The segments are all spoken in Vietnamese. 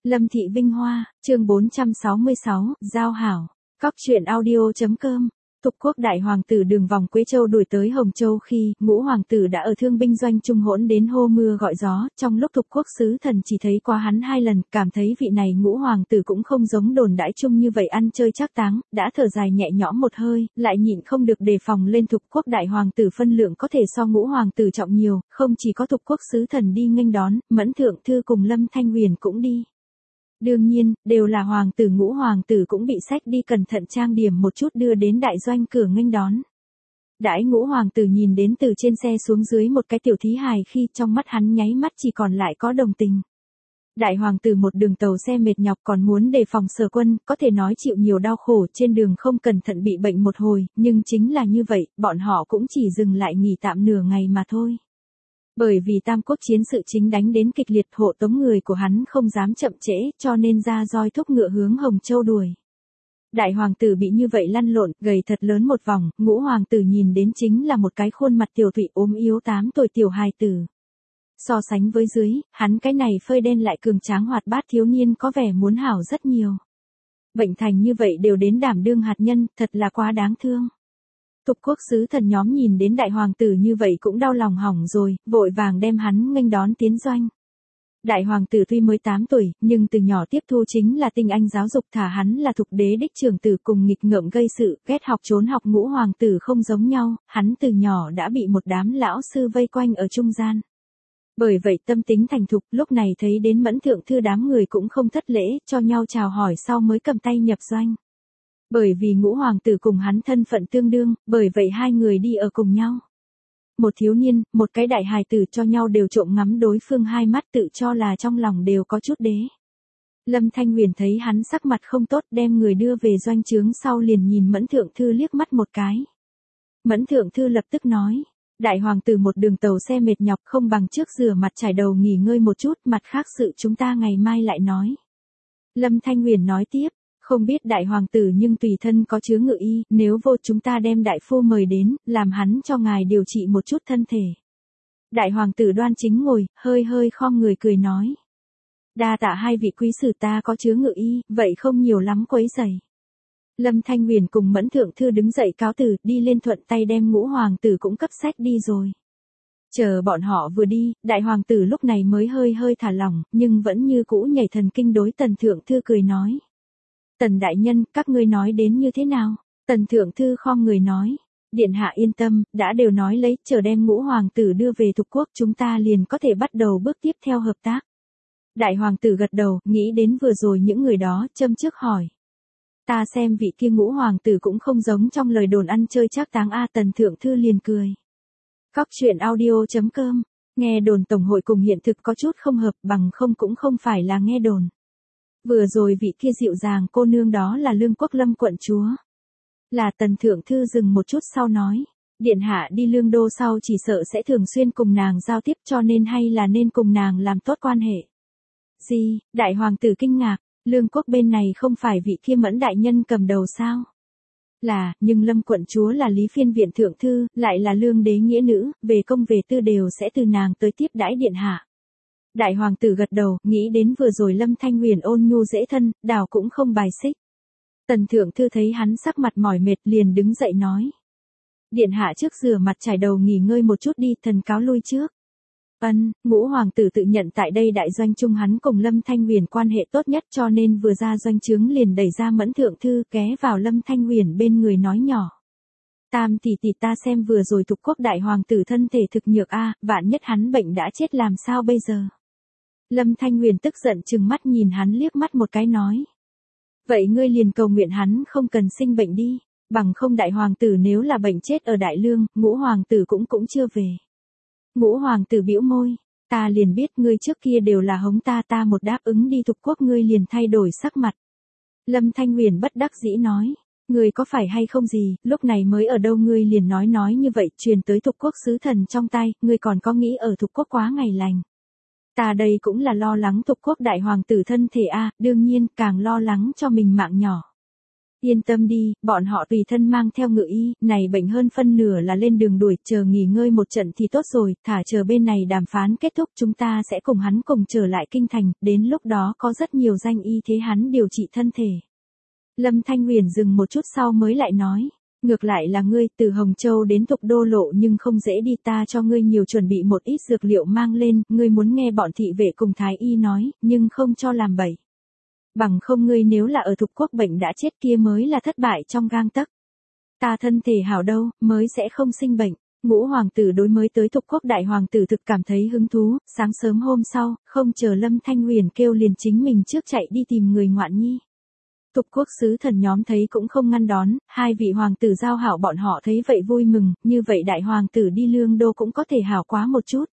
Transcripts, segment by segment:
Lâm Thị Vinh Hoa, chương 466, Giao hảo. Cóc truyện audio.com. Tục quốc đại hoàng tử đường vòng Quế Châu đuổi tới Hồng Châu khi ngũ hoàng tử đã ở thương binh doanh trung hỗn đến hô mưa gọi gió, trong lúc tục quốc sứ thần chỉ thấy qua hắn 2 lần, cảm thấy vị này ngũ hoàng tử cũng không giống đồn đãi chung như vậy ăn chơi trác táng, đã thở dài nhẹ nhõm một hơi, lại nhịn không được đề phòng lên tục quốc đại hoàng tử phân lượng có thể so ngũ hoàng tử trọng nhiều, không chỉ có tục quốc sứ thần đi nghênh đón, Mẫn Thượng Thư cùng Lâm Thanh Huyền cũng đi. Đương nhiên, đều là hoàng tử ngũ hoàng tử cũng bị xách đi cẩn thận trang điểm một chút đưa đến đại doanh cửa nghênh đón. Đãi ngũ hoàng tử nhìn đến từ trên xe xuống dưới một cái tiểu thí hài khi trong mắt hắn nháy mắt chỉ còn lại có đồng tình. Đại hoàng tử một đường tàu xe mệt nhọc còn muốn đề phòng Sở Quân, có thể nói chịu nhiều đau khổ trên đường không cẩn thận bị bệnh một hồi, nhưng chính là như vậy, bọn họ cũng chỉ dừng lại nghỉ tạm nửa ngày mà thôi. Bởi vì Tam Quốc chiến sự chính đánh đến kịch liệt, hộ tống người của hắn không dám chậm trễ, cho nên ra roi thúc ngựa hướng Hồng Châu đuổi. Đại hoàng tử bị như vậy lăn lộn, gầy thật lớn một vòng, ngũ hoàng tử nhìn đến chính là một cái khuôn mặt tiểu thụy ốm yếu 8 tuổi tiểu hài tử. So sánh với dưới, hắn cái này phơi đen lại cường tráng hoạt bát thiếu niên có vẻ muốn hảo rất nhiều. Bệnh thành như vậy đều đến đảm đương hạt nhân, thật là quá đáng thương. Tục quốc sứ thần nhóm nhìn đến đại hoàng tử như vậy cũng đau lòng hỏng rồi, vội vàng đem hắn nghênh đón tiến doanh. Đại hoàng tử tuy mới 8 tuổi, nhưng từ nhỏ tiếp thu chính là tinh anh giáo dục, thả hắn là thục đế đích trưởng tử cùng nghịch ngợm gây sự, ghét học trốn học. Ngũ hoàng tử không giống nhau, hắn từ nhỏ đã bị một đám lão sư vây quanh ở trung gian. Bởi vậy tâm tính thành thục, lúc này thấy đến Mẫn Thượng Thư đám người cũng không thất lễ, cho nhau chào hỏi sau mới cầm tay nhập doanh. Bởi vì ngũ hoàng tử cùng hắn thân phận tương đương, bởi vậy hai người đi ở cùng nhau. Một thiếu niên, một cái đại hài tử cho nhau đều trộm ngắm đối phương hai mắt, tự cho là trong lòng đều có chút đế. Lâm Thanh Huyền thấy hắn sắc mặt không tốt, đem người đưa về doanh trướng sau liền nhìn Mẫn Thượng Thư liếc mắt một cái. Mẫn Thượng Thư lập tức nói, đại hoàng tử một đường tàu xe mệt nhọc không bằng trước rửa mặt trải đầu nghỉ ngơi một chút, mặt khác sự chúng ta ngày mai lại nói. Lâm Thanh Huyền nói tiếp. Không biết đại hoàng tử nhưng tùy thân có chứa ngự y, nếu vô chúng ta đem đại phu mời đến, làm hắn cho ngài điều trị một chút thân thể. Đại hoàng tử đoan chính ngồi, hơi hơi khom người cười nói. Đa tạ hai vị quý sử, ta có chứa ngự y, vậy không nhiều lắm quấy rầy. Lâm Thanh Huyền cùng Mẫn Thượng Thư đứng dậy cáo từ, đi lên thuận tay đem ngũ hoàng tử cũng cấp sách đi rồi. Chờ bọn họ vừa đi, đại hoàng tử lúc này mới hơi hơi thả lỏng, nhưng vẫn như cũ nhảy thần kinh đối Tần Thượng Thư cười nói. Tần đại nhân, các ngươi nói đến như thế nào? Tần Thượng Thư khom người nói. Điện hạ yên tâm, đã đều nói lấy, chờ đem ngũ hoàng tử đưa về Thục quốc chúng ta liền có thể bắt đầu bước tiếp theo hợp tác. Đại hoàng tử gật đầu, nghĩ đến vừa rồi những người đó, châm trước hỏi. Ta xem vị kia ngũ hoàng tử cũng không giống trong lời đồn ăn chơi trác táng a. Tần Thượng Thư liền cười. Cóc truyện audio.com. Nghe đồn tổng hội cùng hiện thực có chút không hợp, bằng không cũng không phải là nghe đồn. Vừa rồi vị kia dịu dàng cô nương đó là Lương Quốc Lâm quận chúa. Là. Tần Thượng Thư dừng một chút sau nói. Điện hạ đi Lương Đô sau chỉ sợ sẽ thường xuyên cùng nàng giao tiếp, cho nên hay là nên cùng nàng làm tốt quan hệ. Gì? Đại hoàng tử kinh ngạc. Lương Quốc bên này không phải vị kia Mẫn đại nhân cầm đầu sao? Là, nhưng Lâm quận chúa là Lý Phiên Viện Thượng Thư, lại là Lương đế nghĩa nữ, về công về tư đều sẽ từ nàng tới tiếp đãi điện hạ. Đại hoàng tử gật đầu, nghĩ đến vừa rồi Lâm Thanh Huyền ôn nhu dễ thân, đảo cũng không bài xích. Tần Thượng Thư thấy hắn sắc mặt mỏi mệt liền đứng dậy nói. Điện hạ trước rửa mặt trải đầu nghỉ ngơi một chút đi, thần cáo lui trước. Ngũ hoàng tử tự nhận tại đây đại doanh trung hắn cùng Lâm Thanh Huyền quan hệ tốt nhất, cho nên vừa ra doanh trướng liền đẩy ra Mẫn Thượng Thư, ghé vào Lâm Thanh Huyền bên người nói nhỏ. Tam tỷ tỷ, ta xem vừa rồi Thục quốc đại hoàng tử thân thể thực nhược a, vạn nhất hắn bệnh đã chết làm sao bây giờ? Lâm Thanh Huyền tức giận trừng mắt nhìn hắn liếc mắt một cái nói. Vậy ngươi liền cầu nguyện hắn không cần sinh bệnh đi, bằng không đại hoàng tử nếu là bệnh chết ở Đại Lương, ngũ hoàng tử cũng chưa về. Ngũ hoàng tử bĩu môi, ta liền biết ngươi trước kia đều là hống ta một đáp ứng đi Thục quốc ngươi liền thay đổi sắc mặt. Lâm Thanh Huyền bất đắc dĩ nói, ngươi có phải hay không gì, lúc này mới ở đâu ngươi liền nói như vậy, truyền tới Thục quốc sứ thần trong tay, ngươi còn có nghĩ ở Thục quốc quá ngày lành. Ta đây cũng là lo lắng Thục quốc đại hoàng tử thân thể a, đương nhiên càng lo lắng cho mình mạng nhỏ. Yên tâm đi, bọn họ tùy thân mang theo ngự y, này bệnh hơn phân nửa là lên đường đuổi, chờ nghỉ ngơi một trận thì tốt rồi, thả chờ bên này đàm phán kết thúc chúng ta sẽ cùng hắn cùng trở lại kinh thành, đến lúc đó có rất nhiều danh y thế hắn điều trị thân thể. Lâm Thanh Huyền dừng một chút sau mới lại nói. Ngược lại là ngươi, từ Hồng Châu đến Thục Đô lộ nhưng không dễ đi, ta cho ngươi nhiều chuẩn bị một ít dược liệu mang lên, ngươi muốn nghe bọn thị vệ cùng thái y nói, nhưng không cho làm bậy. Bằng không ngươi nếu là ở Thục Quốc bệnh đã chết kia mới là thất bại trong gang tấc. Ta thân thể hảo đâu, mới sẽ không sinh bệnh. Ngũ hoàng tử đối mới tới Thục Quốc đại hoàng tử thực cảm thấy hứng thú, sáng sớm hôm sau, không chờ Lâm Thanh Huyền kêu liền chính mình trước chạy đi tìm người ngoạn nhi. Thục Quốc sứ thần nhóm thấy cũng không ngăn đón, hai vị hoàng tử giao hảo bọn họ thấy vậy vui mừng, như vậy đại hoàng tử đi Lương Đô cũng có thể hảo quá một chút.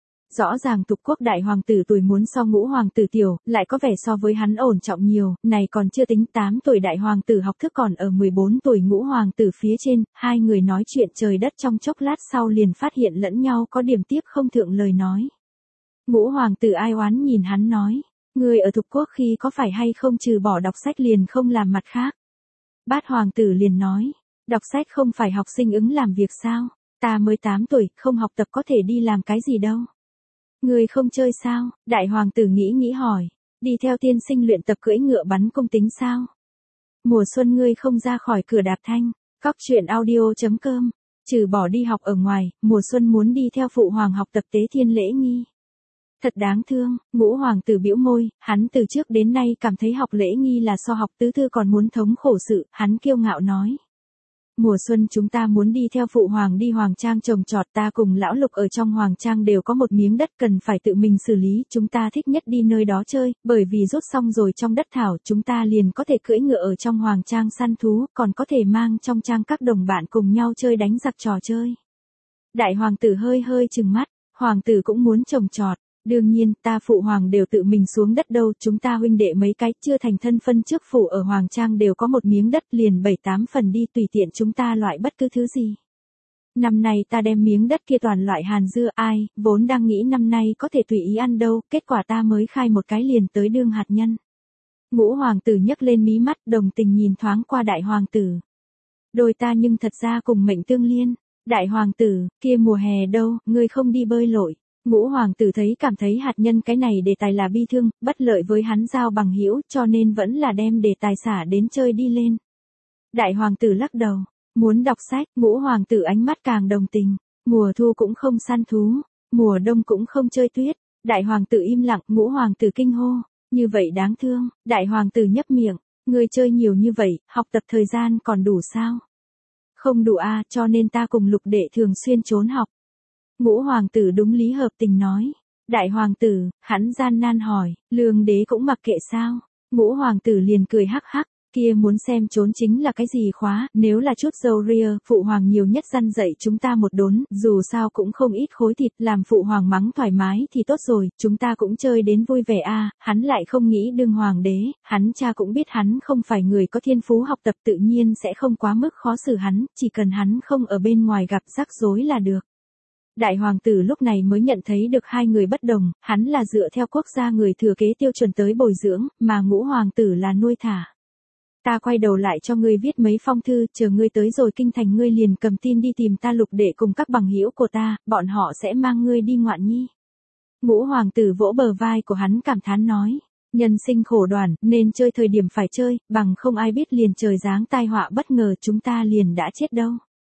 Rõ ràng Thục Quốc đại hoàng tử tuổi muốn so ngũ hoàng tử tiểu, lại có vẻ so với hắn ổn trọng nhiều, này còn chưa tính 8 tuổi đại hoàng tử học thức còn ở 14 tuổi ngũ hoàng tử phía trên, hai người nói chuyện trời đất trong chốc lát sau liền phát hiện lẫn nhau có điểm tiếp không thượng lời nói. Ngũ hoàng tử ai oán nhìn hắn nói. Người ở Thục Quốc khi có phải hay không trừ bỏ đọc sách liền không làm mặt khác? Bát hoàng tử liền nói, đọc sách không phải học sinh ứng làm việc sao? Ta mới 8 tuổi, không học tập có thể đi làm cái gì đâu. Người không chơi sao? Đại hoàng tử nghĩ hỏi, đi theo tiên sinh luyện tập cưỡi ngựa bắn cung tính sao? Mùa xuân ngươi không ra khỏi cửa đạp thanh, cóc truyện audio.com, trừ bỏ đi học ở ngoài, mùa xuân muốn đi theo phụ hoàng học tập tế thiên lễ nghi. Thật đáng thương, ngũ hoàng tử bĩu môi, hắn từ trước đến nay cảm thấy học lễ nghi là so học tứ thư còn muốn thống khổ sự, hắn kiêu ngạo nói. Mùa xuân chúng ta muốn đi theo phụ hoàng đi hoàng trang trồng trọt, ta cùng lão Lục ở trong hoàng trang đều có một miếng đất cần phải tự mình xử lý, chúng ta thích nhất đi nơi đó chơi, bởi vì rút xong rồi trong đất thảo chúng ta liền có thể cưỡi ngựa ở trong hoàng trang săn thú, còn có thể mang trong trang các đồng bạn cùng nhau chơi đánh giặc trò chơi. Đại hoàng tử hơi trừng mắt, hoàng tử cũng muốn trồng trọt. Đương nhiên, ta phụ hoàng đều tự mình xuống đất đâu, chúng ta huynh đệ mấy cái chưa thành thân phân trước phủ ở Hoàng Trang đều có một miếng đất liền 7-8 phần đi tùy tiện chúng ta loại bất cứ thứ gì. Năm nay ta đem miếng đất kia toàn loại hàn dưa ai, vốn đang nghĩ năm nay có thể tùy ý ăn đâu, kết quả ta mới khai một cái liền tới đương hạt nhân. Ngũ hoàng tử nhấc lên mí mắt đồng tình nhìn thoáng qua đại hoàng tử. Đôi ta nhưng thật ra cùng mệnh tương liên, đại hoàng tử, kia mùa hè đâu, ngươi không đi bơi lội. Ngũ hoàng tử cảm thấy hạt nhân cái này đề tài là bi thương, bất lợi với hắn giao bằng hữu, cho nên vẫn là đem đề tài xả đến chơi đi lên. Đại hoàng tử lắc đầu, muốn đọc sách, ngũ hoàng tử ánh mắt càng đồng tình, mùa thu cũng không săn thú, mùa đông cũng không chơi tuyết. Đại hoàng tử im lặng, ngũ hoàng tử kinh hô, như vậy đáng thương. Đại hoàng tử nhấp miệng, ngươi chơi nhiều như vậy, học tập thời gian còn đủ sao? Không đủ a, cho nên ta cùng Lục đệ thường xuyên trốn học. Ngũ hoàng tử đúng lý hợp tình nói. Đại hoàng tử, hắn gian nan hỏi, Lương đế cũng mặc kệ sao? Ngũ hoàng tử liền cười hắc hắc, kia muốn xem trốn chính là cái gì khóa, nếu là chút dâu ria, phụ hoàng nhiều nhất răn dạy chúng ta một đốn, dù sao cũng không ít khối thịt, làm phụ hoàng mắng thoải mái thì tốt rồi, chúng ta cũng chơi đến vui vẻ a. Hắn lại không nghĩ đương hoàng đế, hắn cha cũng biết hắn không phải người có thiên phú học tập tự nhiên sẽ không quá mức khó xử hắn, chỉ cần hắn không ở bên ngoài gặp rắc rối là được. Đại hoàng tử lúc này mới nhận thấy được hai người bất đồng, hắn là dựa theo quốc gia người thừa kế tiêu chuẩn tới bồi dưỡng, mà ngũ hoàng tử là nuôi thả. Ta quay đầu lại cho ngươi viết mấy phong thư, chờ ngươi tới rồi kinh thành ngươi liền cầm tin đi tìm ta Lục đệ cùng các bằng hữu của ta, bọn họ sẽ mang ngươi đi ngoạn nhi. Ngũ hoàng tử vỗ bờ vai của hắn cảm thán nói, nhân sinh khổ đoàn, nên chơi thời điểm phải chơi, bằng không ai biết liền trời giáng tai họa bất ngờ chúng ta liền đã chết đâu.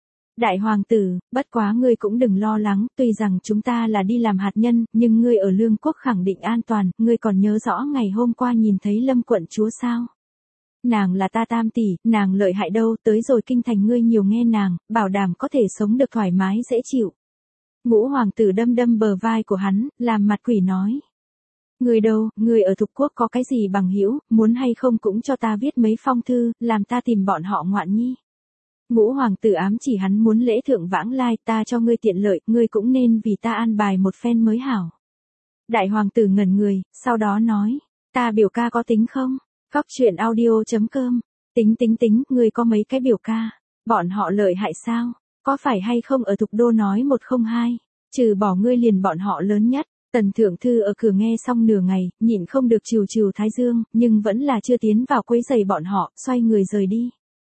Đại hoàng tử, bất quá ngươi cũng đừng lo lắng, tuy rằng chúng ta là đi làm hạt nhân, nhưng ngươi ở Lương Quốc khẳng định an toàn, ngươi còn nhớ rõ ngày hôm qua nhìn thấy Lâm quận chúa sao? Nàng là ta tam tỷ, nàng lợi hại đâu, tới rồi kinh thành ngươi nhiều nghe nàng, bảo đảm có thể sống được thoải mái dễ chịu. Ngũ hoàng tử đâm bờ vai của hắn, làm mặt quỷ nói. Ngươi đâu, ngươi ở Thục Quốc có cái gì bằng hữu, muốn hay không cũng cho ta viết mấy phong thư, làm ta tìm bọn họ ngoạn nhi. Ngũ hoàng tử ám chỉ hắn muốn lễ thượng vãng lai, ta cho ngươi tiện lợi, ngươi cũng nên vì ta an bài một phen mới hảo. Đại hoàng tử ngẩn người, sau đó nói, ta biểu ca có tính không? Cóc truyện audio.com, tính, ngươi có mấy cái biểu ca, bọn họ lợi hại sao? Có phải hay không ở Thục Đô nói 102, trừ bỏ ngươi liền bọn họ lớn nhất. Tần thượng thư ở cửa nghe xong nửa ngày, nhịn không được trìu thái dương, nhưng vẫn là chưa tiến vào quấy rầy bọn họ, xoay người rời đi.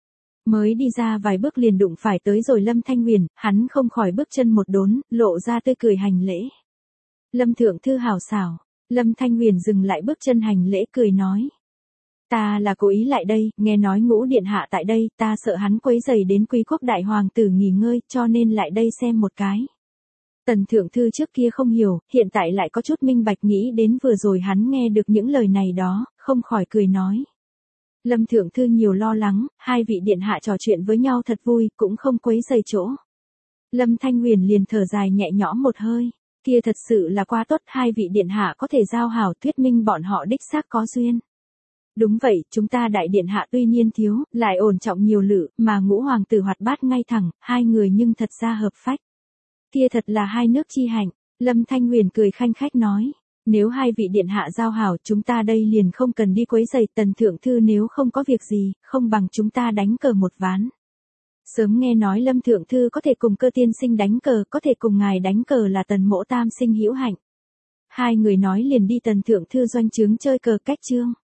Mới đi ra vài bước liền đụng phải tới rồi Lâm Thanh Huyền, hắn không khỏi bước chân một đốn, lộ ra tươi cười hành lễ. Lâm thượng thư hảo xảo. Lâm Thanh Huyền dừng lại bước chân hành lễ cười nói. Ta là cố ý lại đây, nghe nói Ngũ điện hạ tại đây, ta sợ hắn quấy rầy đến Quý quốc đại hoàng tử nghỉ ngơi, cho nên lại đây xem một cái. Tần thượng thư trước kia không hiểu, hiện tại lại có chút minh bạch, nghĩ đến vừa rồi hắn nghe được những lời này đó, không khỏi cười nói. Lâm thượng thư nhiều lo lắng, hai vị điện hạ trò chuyện với nhau thật vui, cũng không quấy rầy chỗ. Lâm Thanh Huyền liền thở dài nhẹ nhõm một hơi, kia thật sự là quá tốt, hai vị điện hạ có thể giao hảo, thuyết minh bọn họ đích xác có duyên. Đúng vậy, chúng ta đại điện hạ tuy nhiên thiếu, lại ổn trọng nhiều lự, mà Ngũ hoàng tử hoạt bát ngay thẳng, hai người nhưng thật ra hợp phách. Kia thật là hai nước chi hạnh. Lâm Thanh Huyền cười khanh khách nói. Nếu hai vị điện hạ giao hảo, chúng ta đây liền không cần đi quấy rầy. Tần thượng thư nếu không có việc gì, không bằng chúng ta đánh cờ một ván. Sớm nghe nói Lâm thượng thư có thể cùng Cơ tiên sinh đánh cờ, có thể cùng ngài đánh cờ là Tần mỗ tam sinh hữu hạnh. Hai người nói liền đi Tần thượng thư doanh trướng chơi cờ cách chương.